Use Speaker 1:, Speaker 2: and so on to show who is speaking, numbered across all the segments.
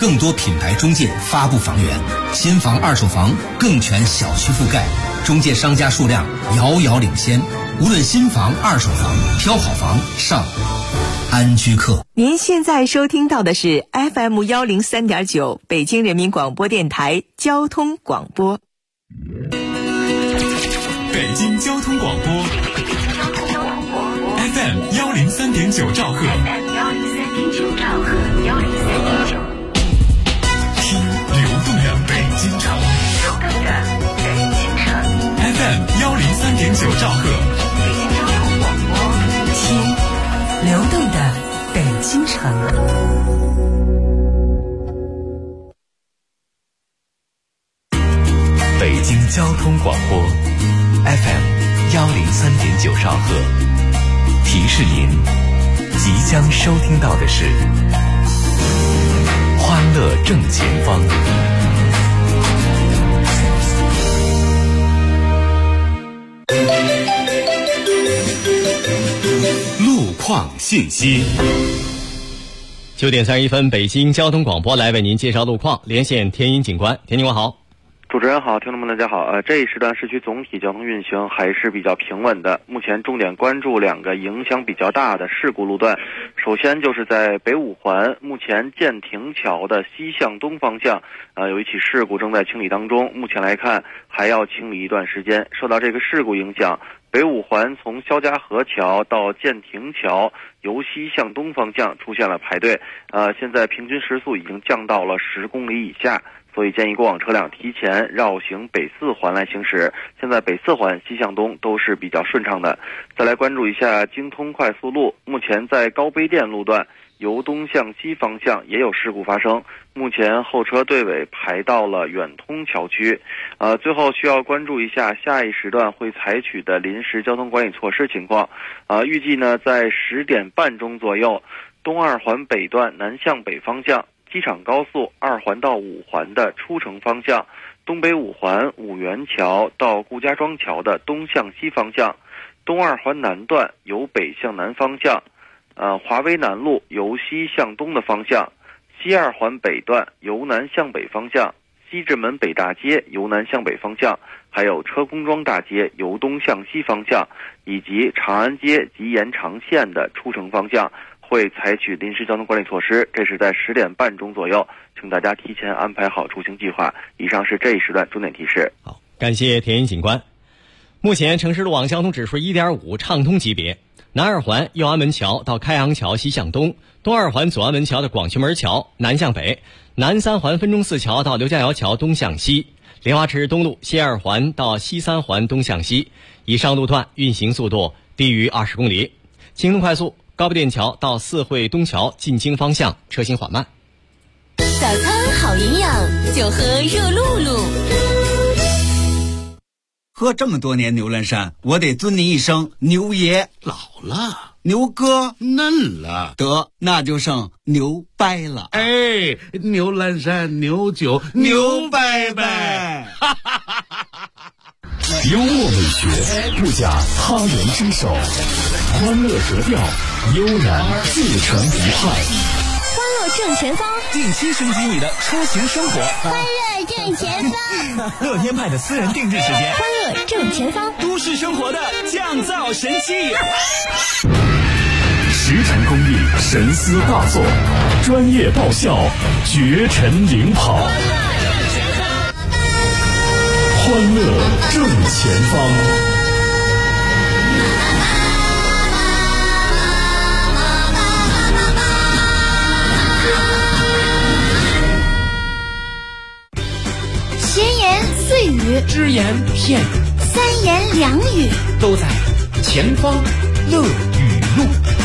Speaker 1: 更多品牌中介发布房源，新房、二手房更全小区覆盖，中介商家数量遥遥领先。无论新房、二手房，挑好房上安居客。
Speaker 2: 您现在收听到的是 FM103.9 北京人民广播电台交通广播。
Speaker 3: 北京交通广播 FM103.9 兆赫，听流动的北京城FM103.9 兆赫，
Speaker 2: 听流动的北京城。
Speaker 3: 北京交通广播 FM103.9 兆赫，提示您即将收听到的是欢乐正前方。路况信息。
Speaker 4: 9点31分，北京交通广播来为您介绍路况，连线天音警官。天警官好。
Speaker 5: 主持人好，听众们大家好。这一时段市区总体交通运行还是比较平稳的。目前重点关注两个影响比较大的事故路段。首先就是在北五环，目前建亭桥的西向东方向，有一起事故正在清理当中。目前来看，还要清理一段时间。受到这个事故影响，北五环从肖家河桥到建亭桥由西向东方向出现了排队。现在平均时速已经降到了10公里以下。所以建议过往车辆提前绕行北四环来行驶。现在北四环西向东都是比较顺畅的。再来关注一下京通快速路，目前在高碑店路段由东向西方向也有事故发生，目前后车队尾排到了远通桥区。最后需要关注一下下一时段会采取的临时交通管理措施情况。预计呢在10点半钟左右，东二环北段南向北方向，机场高速2环到5环的出城方向，东北五环五元桥到顾家庄桥的东向西方向，东二环南段由北向南方向，华威南路由西向东的方向，西二环北段由南向北方向，西直门北大街由南向北方向，还有车公庄大街由东向西方向，以及长安街及延长线的出城方向会采取临时交通管理措施，这是在10点半钟左右，请大家提前安排好出行计划。以上是这一时段重点提示。
Speaker 4: 好，感谢田音警官。目前城市路网交通指数 1.5 畅通级别，南二环右安门桥到开阳桥西向东，东二环左安门桥的广渠门桥南向北，南三环分钟寺桥到刘家窑桥东向西，莲花池东路西二环到西三环东向西，以上路段运行速度低于20公里。京通快速高碑店桥到四惠东桥进京方向车行缓慢。
Speaker 6: 早餐好营养，就喝热露露。
Speaker 7: 喝这么多年牛栏山，我得尊你一声牛爷。
Speaker 8: 老了，
Speaker 7: 牛哥
Speaker 8: 嫩了，
Speaker 7: 得那就剩牛掰了。
Speaker 8: 哎，牛栏山牛酒牛掰掰。
Speaker 3: 幽默美学，不假他人之手，欢乐格调，悠然自成一派。
Speaker 6: 欢乐正前方，
Speaker 3: 定期升级你的出行生活。
Speaker 6: 欢乐正前方，
Speaker 3: 乐天派的私人定制时间。
Speaker 6: 欢乐正前方，
Speaker 3: 都市生活的降噪神器。10成工艺，神思大作，专业爆笑，绝尘领跑。欢乐正前方。
Speaker 6: 闲言碎语，
Speaker 9: 只言片语，
Speaker 6: 三言两语，
Speaker 9: 都在前方乐语录。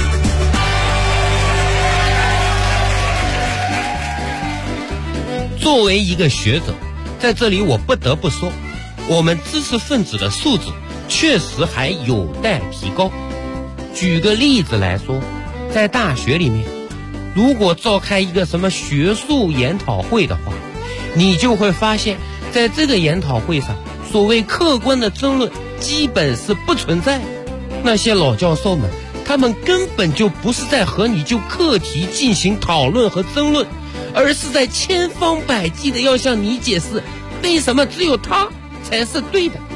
Speaker 9: 作为一个学者，在这里我不得不说，我们知识分子的素质确实还有待提高。举个例子来说，在大学里面，如果召开一个什么学术研讨会的话，你就会发现在这个研讨会上，所谓客观的争论基本是不存在。那些老教授们，他们根本就不是在和你就课题进行讨论和争论， 而是在千方百计的要向你解释为什么只有他才是对的。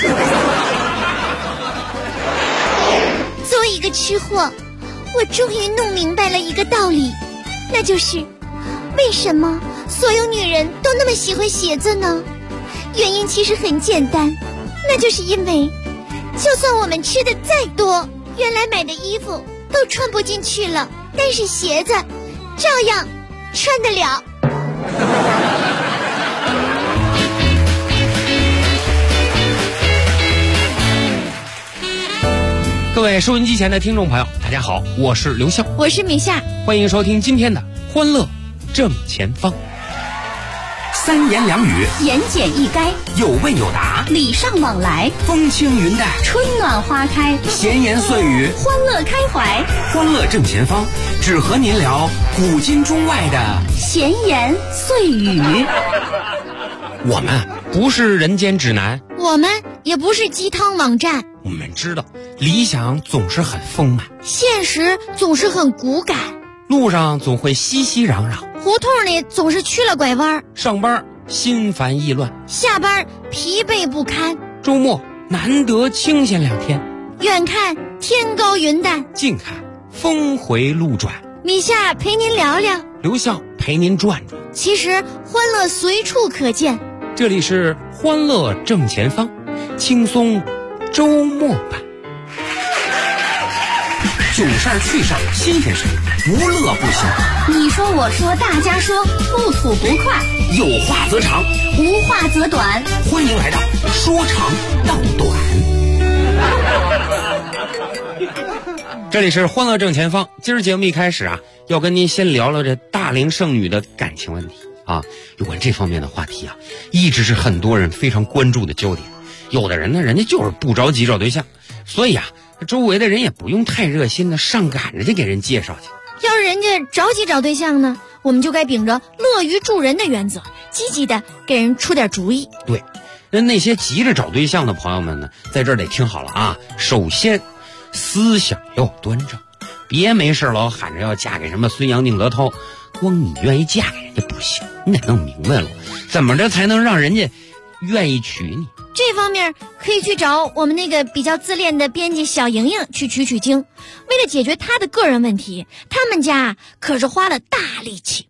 Speaker 10: 作为一个吃货，我终于弄明白了一个道理，那就是为什么所有女人都那么喜欢鞋子呢？原因其实很简单，那就是因为就算我们吃的再多，原来买的衣服都穿不进去了，但是鞋子照样穿得了。
Speaker 9: 各位收音机前的听众朋友，大家好，我是刘笑，
Speaker 10: 我是米夏，
Speaker 9: 欢迎收听今天的欢乐正前方。
Speaker 1: 三言两语，
Speaker 6: 言简意赅，
Speaker 1: 有问有答，
Speaker 6: 礼尚往来，
Speaker 1: 风轻云淡，
Speaker 6: 春暖花开，
Speaker 1: 闲言碎语，
Speaker 6: 欢乐开怀，
Speaker 1: 欢乐正前方，只和您聊古今中外的
Speaker 6: 闲言碎语。
Speaker 9: 我们不是人间指南，
Speaker 10: 我们也不是鸡汤网站，
Speaker 9: 我们知道理想总是很丰满，
Speaker 10: 现实总是很骨感，
Speaker 9: 路上总会熙熙攘攘，
Speaker 10: 胡同里总是曲了拐弯，
Speaker 9: 上班心烦意乱，
Speaker 10: 下班疲惫不堪，
Speaker 9: 周末难得清闲2天，
Speaker 10: 远看天高云淡，
Speaker 9: 近看峰回路转。
Speaker 10: 米夏陪您聊聊，
Speaker 9: 刘笑陪您转转，
Speaker 10: 其实欢乐随处可见。
Speaker 9: 这里是欢乐正前方，轻松周末版。
Speaker 1: 囧事儿趣事儿新鲜事儿，无乐不行。
Speaker 6: 你说我说大家说，不吐不快，
Speaker 1: 有话则长，
Speaker 6: 无话则短。
Speaker 1: 欢迎来到说长道短。
Speaker 9: 这里是欢乐正前方，今儿节目一开始啊，要跟您先聊聊这大龄剩女的感情问题啊。有关这方面的话题啊，一直是很多人非常关注的焦点。有的人呢，人家就是不着急找对象，所以啊，周围的人也不用太热心的上赶着去给人介绍去。
Speaker 10: 要是人家着急找对象呢，我们就该秉着乐于助人的原则，积极的给人出点主意。
Speaker 9: 对，那些急着找对象的朋友们呢，在这儿得听好了啊。首先，思想要端正，别没事老喊着要嫁给什么孙杨宁德涛，光你愿意嫁给人家不行，你得弄明白了，怎么着才能让人家愿意娶你。
Speaker 10: 这方面可以去找我们那个比较自恋的编辑小莹莹去取经。为了解决她的个人问题，他们家可是花了大力气。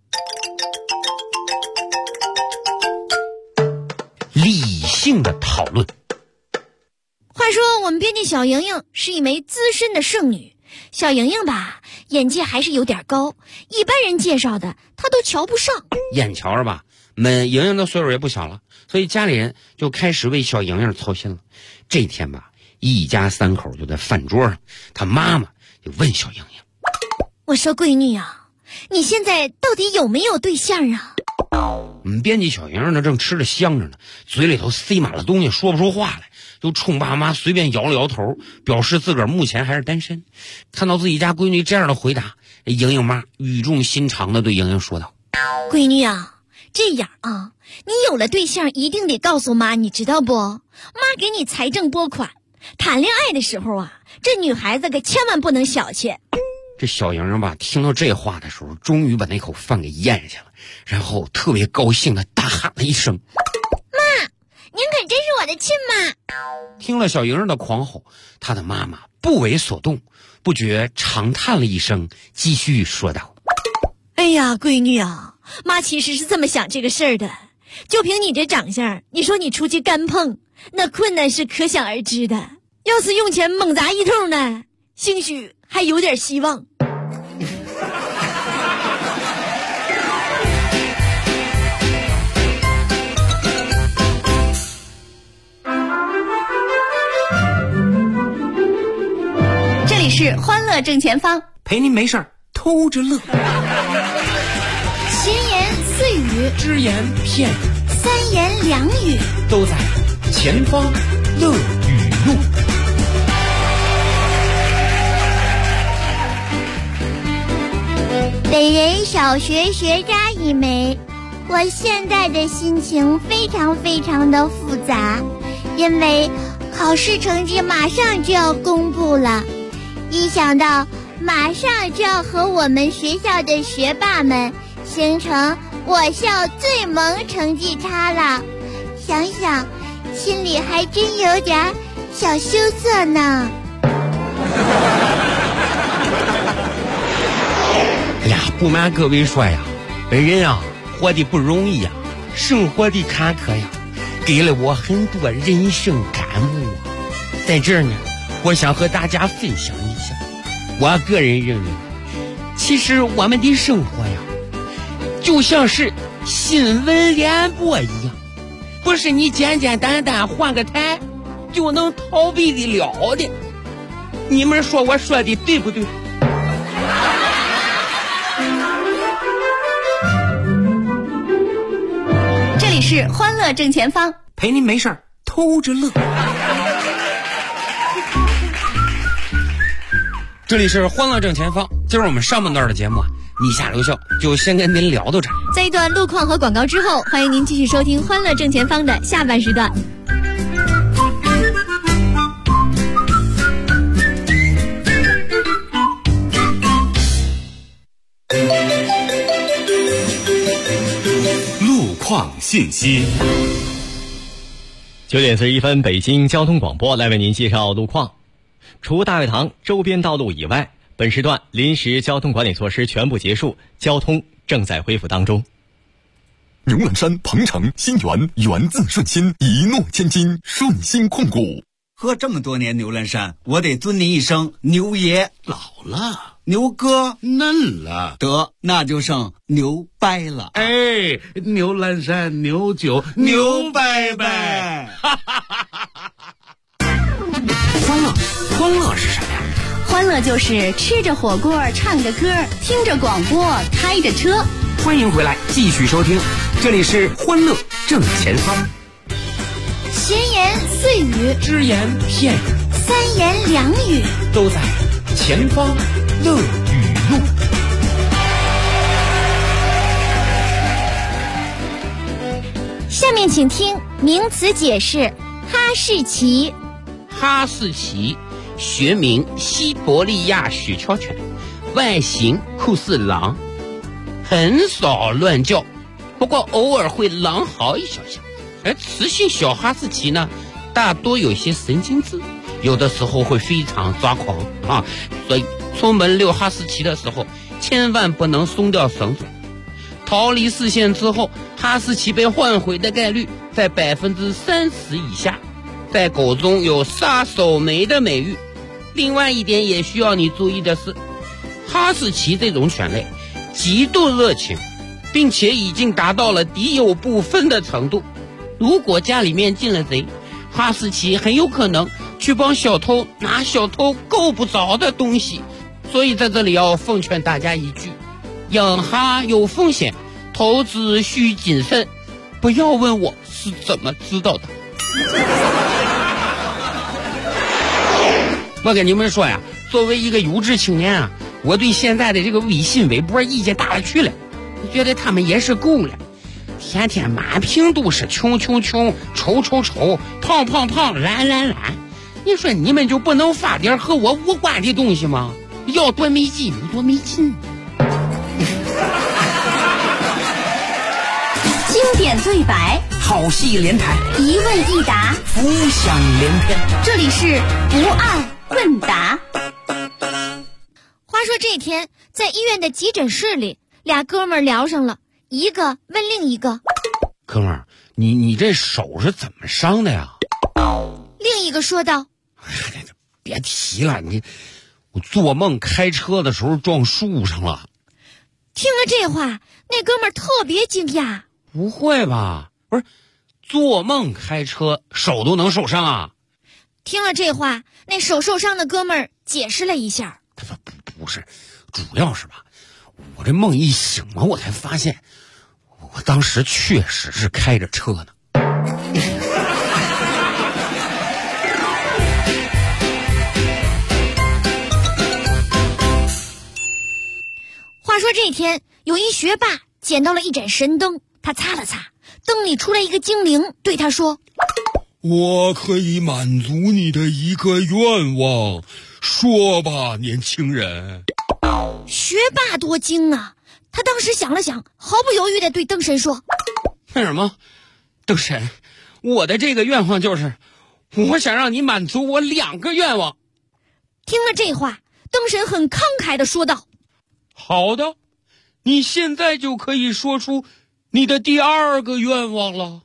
Speaker 9: 理性的讨论。
Speaker 10: 话说我们编辑小莹莹是一枚资深的剩女，小莹莹吧，眼界还是有点高，一般人介绍的她都瞧不上。
Speaker 9: 眼瞧着吧，莹莹的岁数也不小了，所以家里人就开始为小莹莹操心了。这天吧，一家3口就在饭桌上，她妈妈就问小莹莹：“
Speaker 10: 我说闺女啊，你现在到底有没有对象啊？”
Speaker 9: 编辑小莹莹呢正吃着香着呢，嘴里头塞满了东西，说不出话来，就冲爸妈随便摇了摇头，表示自个儿目前还是单身。看到自己家闺女这样的回答，莹莹妈语重心长的对莹莹说道：“
Speaker 10: 闺女啊，这样啊，你有了对象一定得告诉妈，你知道不？妈给你财政拨款。谈恋爱的时候啊，这女孩子可千万不能小气。”
Speaker 9: 这小莹莹吧，听到这话的时候，终于把那口饭给咽下去了，然后特别高兴的大喊了一声：“
Speaker 10: 妈，您可真是我的亲妈！”
Speaker 9: 听了小莹莹的狂吼，她的妈妈不为所动，不觉长叹了一声，继续说道：“
Speaker 10: 哎呀，闺女啊，妈其实是这么想这个事儿的。就凭你这长相，你说你出去干碰，那困难是可想而知的。要是用钱猛砸一通呢，兴许还有点希望。”
Speaker 6: 这里是欢乐正前方，
Speaker 1: 陪您没事偷着乐。
Speaker 10: 闲言碎语，
Speaker 9: 只言片语，
Speaker 10: 三言两语，
Speaker 9: 都在前方乐语录。
Speaker 10: 本人小学学渣一枚，我现在的心情非常非常的复杂，因为考试成绩马上就要公布了，一想到马上就要和我们学校的学霸们形成我校最萌成绩差了，想想心里还真有点小羞涩呢。
Speaker 9: 哎呀，不瞒各位说呀，本人啊活得不容易呀，生活的坎坷呀，给了我很多人生感悟啊。在这儿呢，我想和大家分享一下，我个人认为，其实我们的生活呀，就像是新闻联播一样，不是你简简单单换个台就能逃避得了的。你们说我说的对不对？
Speaker 6: 这里是欢乐正前方，
Speaker 1: 陪您没事偷着乐。
Speaker 9: 这里是欢乐正前方，今儿我们上半段的节目啊，你下留校就先跟您聊到这儿。
Speaker 6: 在一段路况和广告之后，欢迎您继续收听欢乐正前方的下半时段。
Speaker 3: 路况信息。
Speaker 4: 9点41分，北京交通广播来为您介绍路况。除大会堂周边道路以外，本时段临时交通管理措施全部结束，交通正在恢复当中。
Speaker 3: 牛栏山、鹏城、新源源自顺心，一诺千金，顺心控股。
Speaker 7: 喝这么多年牛栏山，我得尊您一声牛爷。
Speaker 8: 老了，
Speaker 7: 牛哥
Speaker 8: 嫩了，
Speaker 7: 得那就剩牛掰了。
Speaker 8: 哎，牛栏山牛酒牛掰掰。
Speaker 1: 欢乐是什么呀？
Speaker 6: 欢乐就是吃着火锅，唱着歌，听着广播，开着车。
Speaker 1: 欢迎回来，继续收听，这里是欢乐正前方。
Speaker 10: 闲言碎语，
Speaker 1: 只言片语，
Speaker 10: 三言两语，
Speaker 1: 都在前方乐语录。
Speaker 10: 下面请听名词解释：哈士奇。
Speaker 9: 哈士奇学名西伯利亚雪橇犬，外形酷似狼，很少乱叫，不过偶尔会狼嚎一小下。而雌性小哈士奇呢，大多有些神经质，有的时候会非常抓狂啊，所以出门遛哈士奇的时候千万不能松掉绳子。逃离视线之后，哈士奇被换回的概率在30%以下，在狗中有杀手霾的美誉。另外一点也需要你注意的是，哈士奇这种犬类极度热情，并且已经达到了敌友不分的程度。如果家里面进了贼，哈士奇很有可能去帮小偷拿小偷够不着的东西。所以在这里要奉劝大家一句，养哈有风险，投资需谨慎。不要问我是怎么知道的。我跟你们说呀，作为一个优质青年啊，我对现在的这个微信微博意见大了去了，我觉得他们也是够了，天天满屏都是穷穷穷，丑丑丑，胖胖胖，懒懒懒。你说你们就不能发点和我无关的东西吗？要多没劲有多没劲。
Speaker 6: 经典对白，
Speaker 1: 好戏连台，
Speaker 6: 一问一答，
Speaker 1: 浮想联翩。
Speaker 6: 这里是不二问答。
Speaker 10: 话说这天，在医院的急诊室里，俩哥们儿聊上了，一个问另一个：“
Speaker 9: 哥们儿，你这手是怎么伤的呀？”
Speaker 10: 另一个说道：“
Speaker 9: 别提了，我做梦开车的时候撞树上了。”
Speaker 10: 听了这话，那哥们儿特别惊讶。
Speaker 9: 不会吧？不是，做梦开车手都能受伤啊？
Speaker 10: 听了这话，那手受伤的哥们儿解释了一下。
Speaker 9: 不是，主要是吧，我这梦一醒了，我才发现，我当时确实是开着车呢。
Speaker 10: 话说这天，有一学霸捡到了一盏神灯，他擦了擦，灯里出来一个精灵，对他说：“
Speaker 11: 我可以满足你的一个愿望，说吧，年轻人。”
Speaker 10: 学霸多精啊， 他当时想了想，毫不犹豫地对灯神说：
Speaker 9: 为什么？灯神，我的这个愿望就是，我想让你满足我2个愿望。
Speaker 10: 听了这话，灯神很慷慨地说道：
Speaker 9: 好的，你现在就可以说出你的第2个愿望了。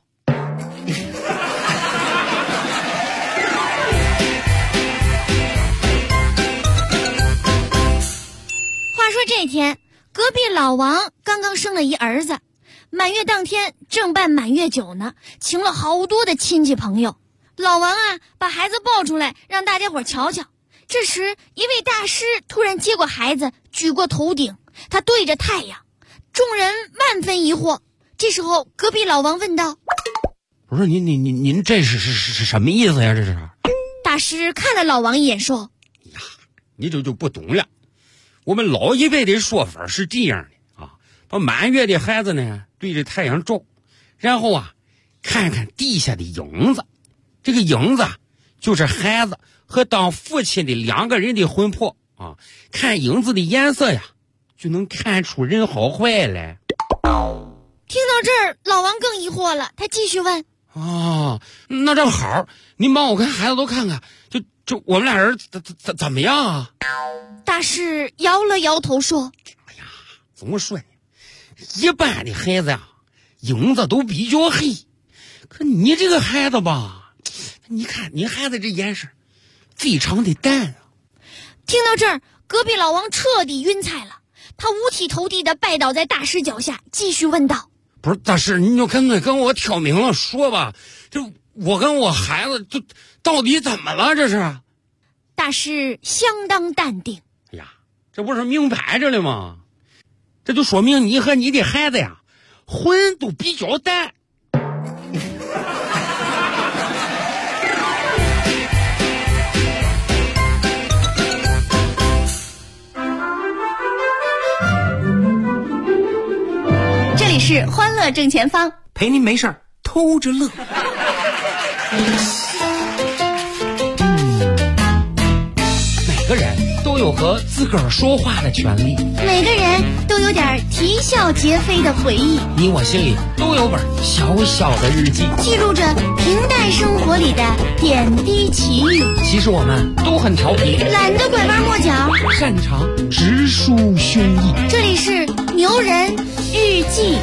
Speaker 10: 话说这天，隔壁老王刚刚生了一儿子，满月当天正办满月酒呢，请了好多的亲戚朋友。老王把孩子抱出来让大家伙瞧瞧。这时一位大师突然接过孩子，举过头顶，他对着太阳，众人万分疑惑。这时候隔壁老王问道：
Speaker 9: 不是您这是什么意思呀？这是？
Speaker 10: 大师看了老王一眼说：
Speaker 9: 呀，你这就不懂了。我们老一辈的说法是这样的啊，把满月的孩子呢对着太阳照，然后看看地下的影子，这个影子就是孩子和当父亲的2个人的魂魄啊。看影子的颜色呀，就能看出人好坏来。
Speaker 10: 听到这儿，老王更疑惑了，他继续问：
Speaker 9: 那正好，您帮我跟孩子都看看，就我们俩人怎么样啊？
Speaker 10: 大师摇了摇头说：
Speaker 9: 哎呀，怎么说呢？一般的孩子呀，影子都比较黑，可你这个孩子吧，你看你孩子这眼神非常的淡啊。
Speaker 10: 听到这儿，隔壁老王彻底晕菜了，他五体投地地拜倒在大师脚下，继续问道：
Speaker 9: 不是大师，你就跟我挑明了说吧，就我跟我孩子就到底怎么了？这是？
Speaker 10: 大师相当淡定。
Speaker 9: 哎呀，这不是明摆着了吗？这就说明你和你的孩子呀，魂都比较淡。
Speaker 2: 这里是欢乐正前方，
Speaker 1: 陪您没事儿偷着乐。
Speaker 9: 每个人都有和自个儿说话的权利，
Speaker 10: 每个人都有点啼笑皆非的回忆，
Speaker 9: 你我心里都有本小小的日记，
Speaker 10: 记录着平淡生活里的点滴奇遇。
Speaker 9: 其实我们都很调皮，
Speaker 10: 懒得拐弯抹角，
Speaker 9: 擅长直抒胸臆。
Speaker 10: 这里是牛人日记。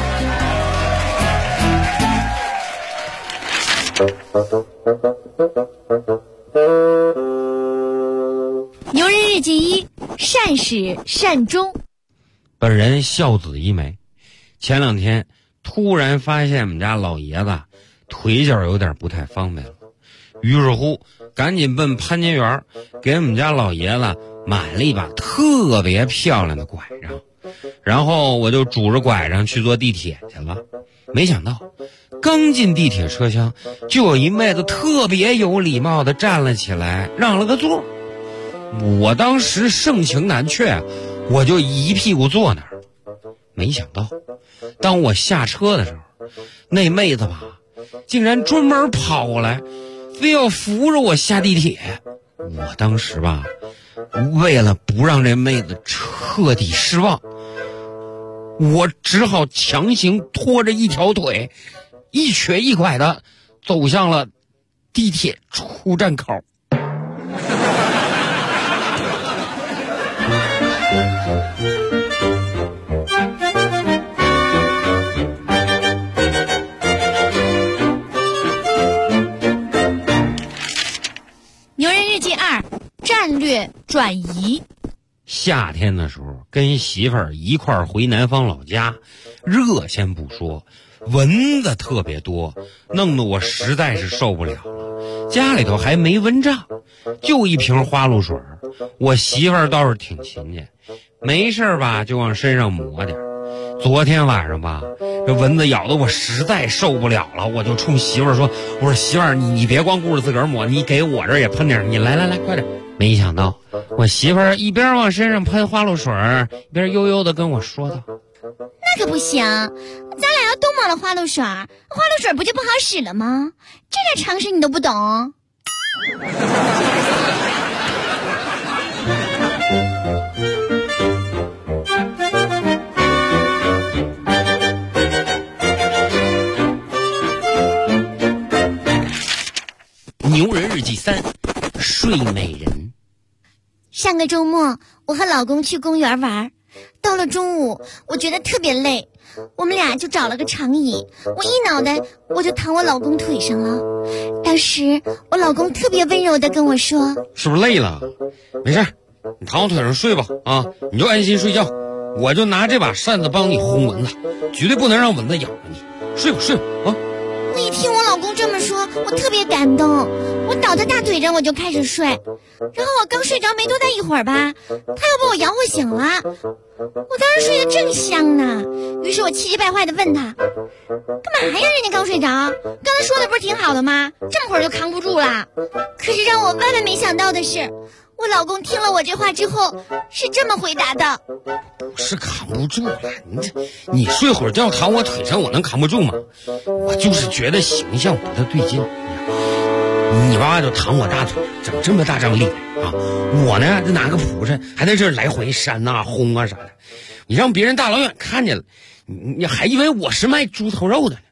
Speaker 10: 牛人日记1：善始善终。
Speaker 9: 本人孝子一枚，前2天突然发现我们家老爷子腿脚有点不太方便了，于是乎赶紧奔潘家园给我们家老爷子买了一把特别漂亮的拐杖，然后我就拄着拐杖去坐地铁去了。没想到刚进地铁车厢，就有一妹子特别有礼貌地站了起来，让了个座。我当时盛情难却，我就一屁股坐那儿。没想到当我下车的时候，那妹子吧竟然专门跑过来，非要扶着我下地铁。我当时吧为了不让这妹子彻底失望，我只好强行拖着一条腿，一瘸一拐的走向了地铁出站口。
Speaker 10: 牛人日记2：战略转移。
Speaker 9: 夏天的时候跟媳妇儿一块儿回南方老家，热先不说，蚊子特别多，弄得我实在是受不了了。家里头还没蚊帐，就一瓶花露水，我媳妇儿倒是挺勤俭，没事吧就往身上抹点。昨天晚上吧，这蚊子咬得我实在受不了了，我就冲媳妇儿说：“我说媳妇儿，你别光顾着自个儿抹，你给我这儿也喷点，你来快点。”没想到我媳妇儿一边往身上喷花露水，一边悠悠地跟我说道：“
Speaker 10: 那可不行，咱俩要都抹了花露水，花露水不就不好使了吗？这点常识你都不懂。”
Speaker 9: 牛人日记3，睡美人。
Speaker 10: 上个周末我和老公去公园玩，到了中午我觉得特别累，我们俩就找了个长椅，我一脑袋我就躺我老公腿上了。当时我老公特别温柔地跟我说，
Speaker 9: 是不是累了？没事，你躺我腿上睡吧啊，你就安心睡觉，我就拿这把扇子帮你轰蚊子，绝对不能让蚊子咬着你。睡吧睡吧啊！
Speaker 10: 我一听我老公这么说，我特别感动，我倒在大腿上我就开始睡，然后我刚睡着没多大一会儿吧，他又把我摇晃醒了，我当时睡得正香呢，于是我气急败坏地问他，干嘛呀？人家刚睡着，刚才说的不是挺好的吗？这么会儿就扛不住了。可是让我万万没想到的是，我老公听了我这话之后是这么回答的，
Speaker 9: 不是扛不住了，你睡会儿觉躺我腿上我能扛不住吗？我就是觉得形象不太对劲，你吧就躺我大腿整这么大张脸啊，我呢就拿个蒲扇还在这来回扇啊轰啊啥的，你让别人大老远看见了，你还以为我是卖猪头肉的呢。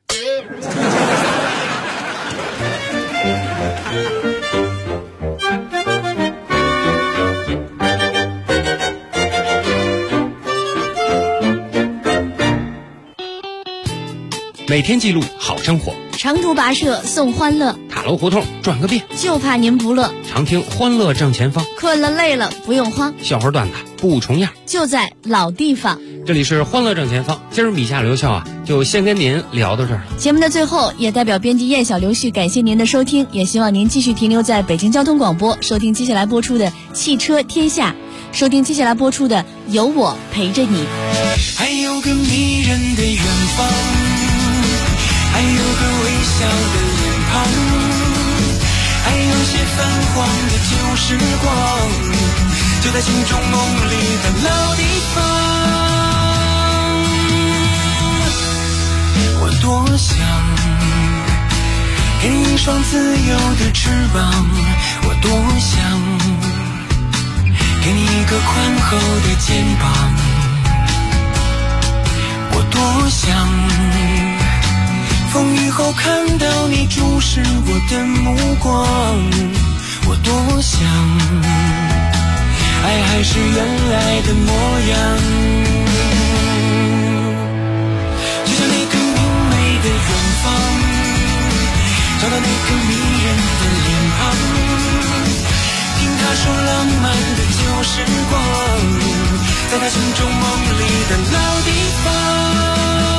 Speaker 9: 每天记录好生活，
Speaker 10: 长途跋涉送欢乐，
Speaker 9: 塔楼胡同转个遍，
Speaker 10: 就怕您不乐。
Speaker 9: 常听欢乐正前方，
Speaker 10: 困了累了不用慌，
Speaker 9: 笑话段子不重样，
Speaker 10: 就在老地方。
Speaker 9: 这里是欢乐正前方，今儿笔下留校啊，就先跟您聊到这儿了。
Speaker 10: 节目的最后，也代表编辑燕小刘旭感谢您的收听，也希望您继续停留在北京交通广播，收听接下来播出的《汽车天下》，收听接下来播出的《有我陪着你》。
Speaker 12: 还有个迷人的远方，还有个微笑的脸庞，还有些泛黄的旧时光，就在心中梦里的老地方。我多想给你一双自由的翅膀，我多想给你一个宽厚的肩膀，我多想风雨后看到你注视我的目光，我多想爱还是原来的模样，就像那个明媚的远方，找到那个迷人的脸庞，听他说浪漫的旧时光，在他心中梦里的老地方。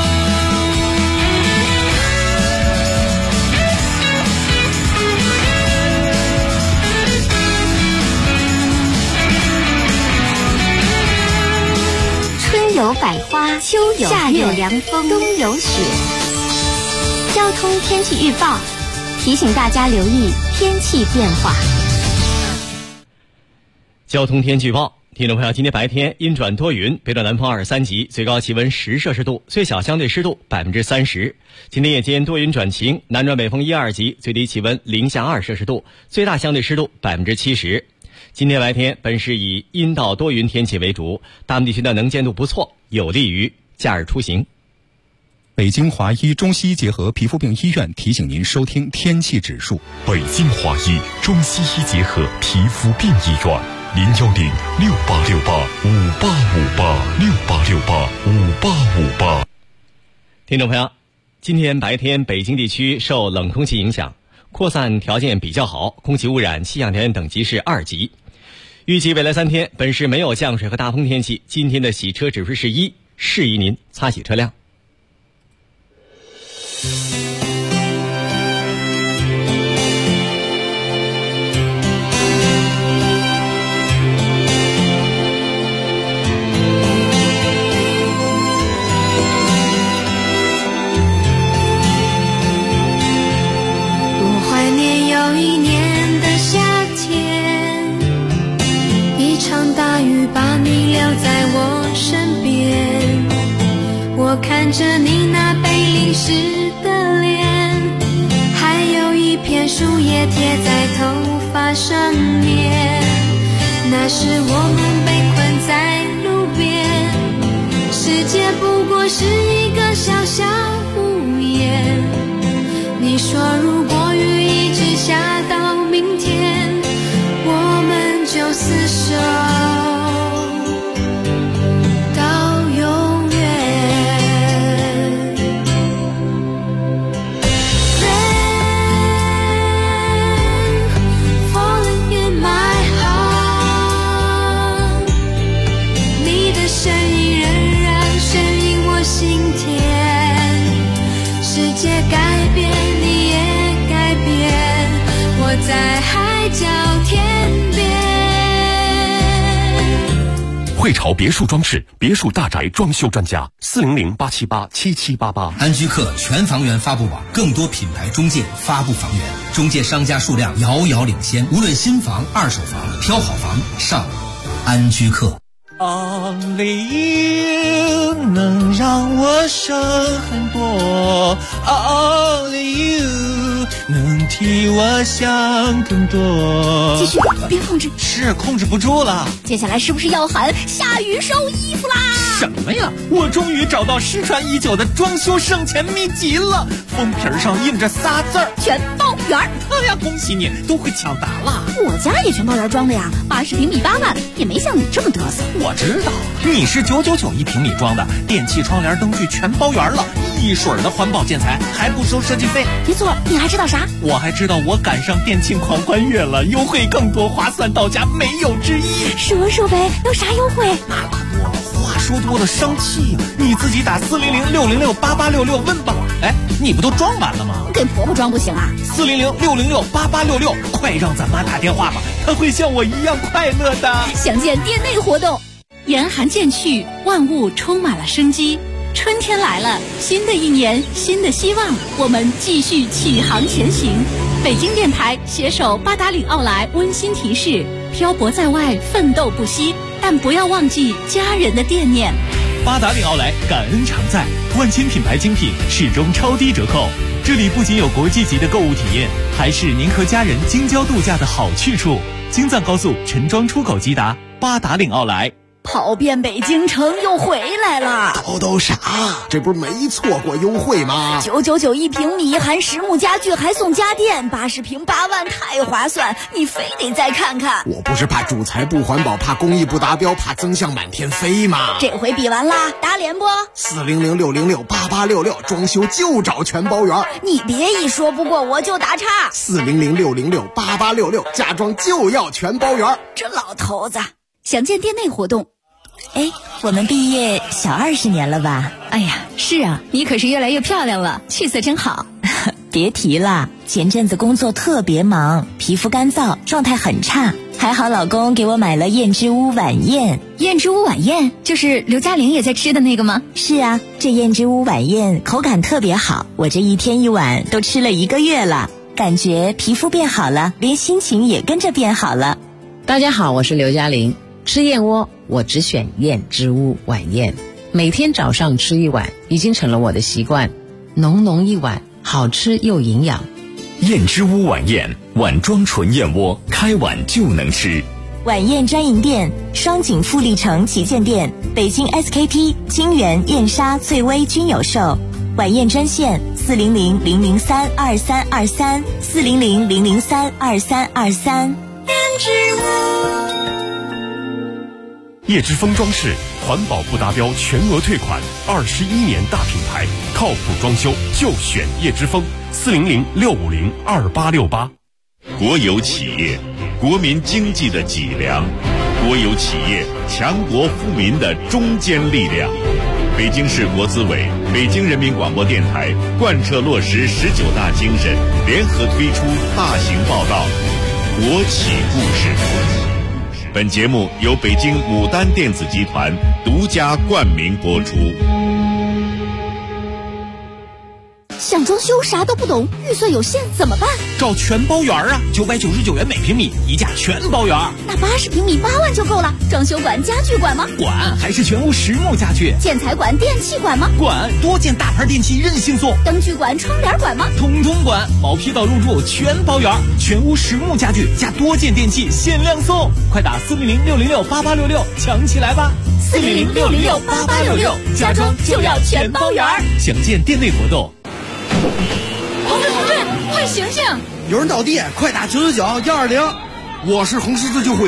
Speaker 13: 春有百花，秋有夏有凉风，冬有雪。交通天气预报提醒大家留意天气变化。
Speaker 4: 交通天气预报，听众朋友，今天白天阴转多云，北转南风2-3级，最高气温10摄氏度，最小相对湿度30%。今天夜间多云转晴，南转北风1-2级，最低气温零下2摄氏度，最大相对湿度70%。今天白天本市以阴到多云天气为主，大部分地区的能见度不错，有利于假日出行。
Speaker 14: 北京华医中西医结合皮肤病医院提醒您收听天气指数。
Speaker 3: 北京华医中西医结合皮肤病医院，010-6868-5858，6868-5858。
Speaker 4: 听众朋友，今天白天北京地区受冷空气影响，扩散条件比较好，空气污染气象条件等级是2级。预计未来3天本市没有降水和大风天气，今天的洗车指数是1，适宜您擦洗车辆。
Speaker 15: 有一年的夏天，一场大雨把你留在我身边，我看着你那被淋湿的脸，还有一片树叶贴在头发上面，那时我们被困在路边，世界不过是一个小小屋檐，你说如果雨一直下到世界改变，你也改变，我在海角天边。
Speaker 3: 汇潮别墅装饰，别墅大宅装修专家，400-878-7788。
Speaker 1: 安居客全房源发布网，更多品牌中介发布房源，中介商家数量遥遥领先。无论新房、二手房，挑好房上安居客。
Speaker 12: Only you 能让我省很多 ，Only you 能替我想更多。
Speaker 10: 继续，别控制，
Speaker 12: 是控制不住了。
Speaker 10: 接下来是不是要喊下雨收衣服啦？
Speaker 12: 什么呀？我终于找到失传已久的装修省钱秘籍了，封皮上印着仨字儿：
Speaker 10: 全包圆。
Speaker 12: 哎呀，恭喜你，都会抢答了。
Speaker 10: 我家也全包圆装的呀，80平米8万，也没像你这么嘚瑟。
Speaker 12: 我知道，你是999一平米装的，电器、窗帘、灯具全包圆了，一水儿的环保建材，还不收设计费。
Speaker 10: 没错，你还知道啥？
Speaker 12: 我还知道我赶上电庆狂欢月了，优惠更多，划算到家，没有之一。
Speaker 10: 说说呗，有啥优惠？
Speaker 12: 话说多了生气呀！你自己打400-606-8866问吧。哎，你不都装完了吗？
Speaker 10: 给婆婆装不行啊
Speaker 12: ？400-606-8866，快让咱妈打电话吧，她会像我一样快乐的。
Speaker 10: 详见店内活动。
Speaker 16: 严寒渐去，万物充满了生机。春天来了，新的一年，新的希望，我们继续启航前行。北京电台携手八达岭奥莱温馨提示：漂泊在外，奋斗不息，但不要忘记家人的惦念。
Speaker 17: 八达岭奥莱感恩常在，万千品牌精品始终超低折扣。这里不仅有国际级的购物体验，还是您和家人京郊度假的好去处。京藏高速陈庄出口即达，八达岭奥莱。
Speaker 10: 跑遍北京城又回来了，
Speaker 18: 都啥？这不是没错过优惠吗
Speaker 10: ？999一平米，含实木家具还送家电，80平8万，太划算！你非得再看看。
Speaker 18: 我不是怕主材不环保，怕工艺不达标，怕增项满天飞吗？
Speaker 10: 这回比完啦，打脸不
Speaker 18: ？400-606-8866，装修就找全包圆。
Speaker 10: 你别一说不过我就打岔。
Speaker 18: 400-606-8866，家装就要全包圆。
Speaker 10: 这老头子，详见店内活动。
Speaker 19: 哎，我们毕业小20年了吧？
Speaker 16: 哎呀，是啊，你可是越来越漂亮了，气色真好。
Speaker 19: 别提了，前阵子工作特别忙，皮肤干燥，状态很差。还好老公给我买了燕之屋晚宴。
Speaker 16: 燕之屋晚宴就是刘嘉玲也在吃的那个吗？
Speaker 19: 是啊，这燕之屋晚宴口感特别好，我这一天一碗都吃了1个月了，感觉皮肤变好了，连心情也跟着变好了。
Speaker 20: 大家好，我是刘嘉玲。吃燕窝我只选燕之屋晚宴，每天早上吃1碗已经成了我的习惯，浓浓一碗，好吃又营养。
Speaker 3: 燕之屋晚宴，碗装纯燕窝，开碗就能吃。
Speaker 19: 晚宴专营店：双井富力城旗舰店、北京 SKP、金源、燕莎、翠微均有售。晚宴专线400-003-2323，400-003-2323。
Speaker 15: 燕之屋。
Speaker 3: 叶之峰装饰，环保不达标全额退款，21年大品牌，靠谱装修就选叶之峰。400-650-2868。
Speaker 21: 国有企业，国民经济的脊梁；国有企业，强国富民的中坚力量。北京市国资委、北京人民广播电台贯彻落实19大精神，联合推出大型报道《国企故事》。本节目由北京牡丹电子集团独家冠名播出。
Speaker 10: 想装修啥都不懂，预算有限怎么办？
Speaker 12: 找全包圆啊，999元每平米，一价全包圆。
Speaker 10: 那80平米8万就够了。装修管、家具管吗？
Speaker 12: 管，还是全屋实木家具。
Speaker 10: 建材管、电器管吗？
Speaker 12: 管，多件大牌电器任性送。
Speaker 10: 灯具管、窗帘管吗？
Speaker 12: 统统管，毛坯到入住全包圆，全屋实木家具加多件电器限量送。快打400-606-8866，抢起来吧
Speaker 10: ！400-606-8866，家装就要全包圆。
Speaker 12: 详见店内活动。
Speaker 16: 同志，快醒醒！
Speaker 8: 有人倒地，快打999-120。我是红十字救护员。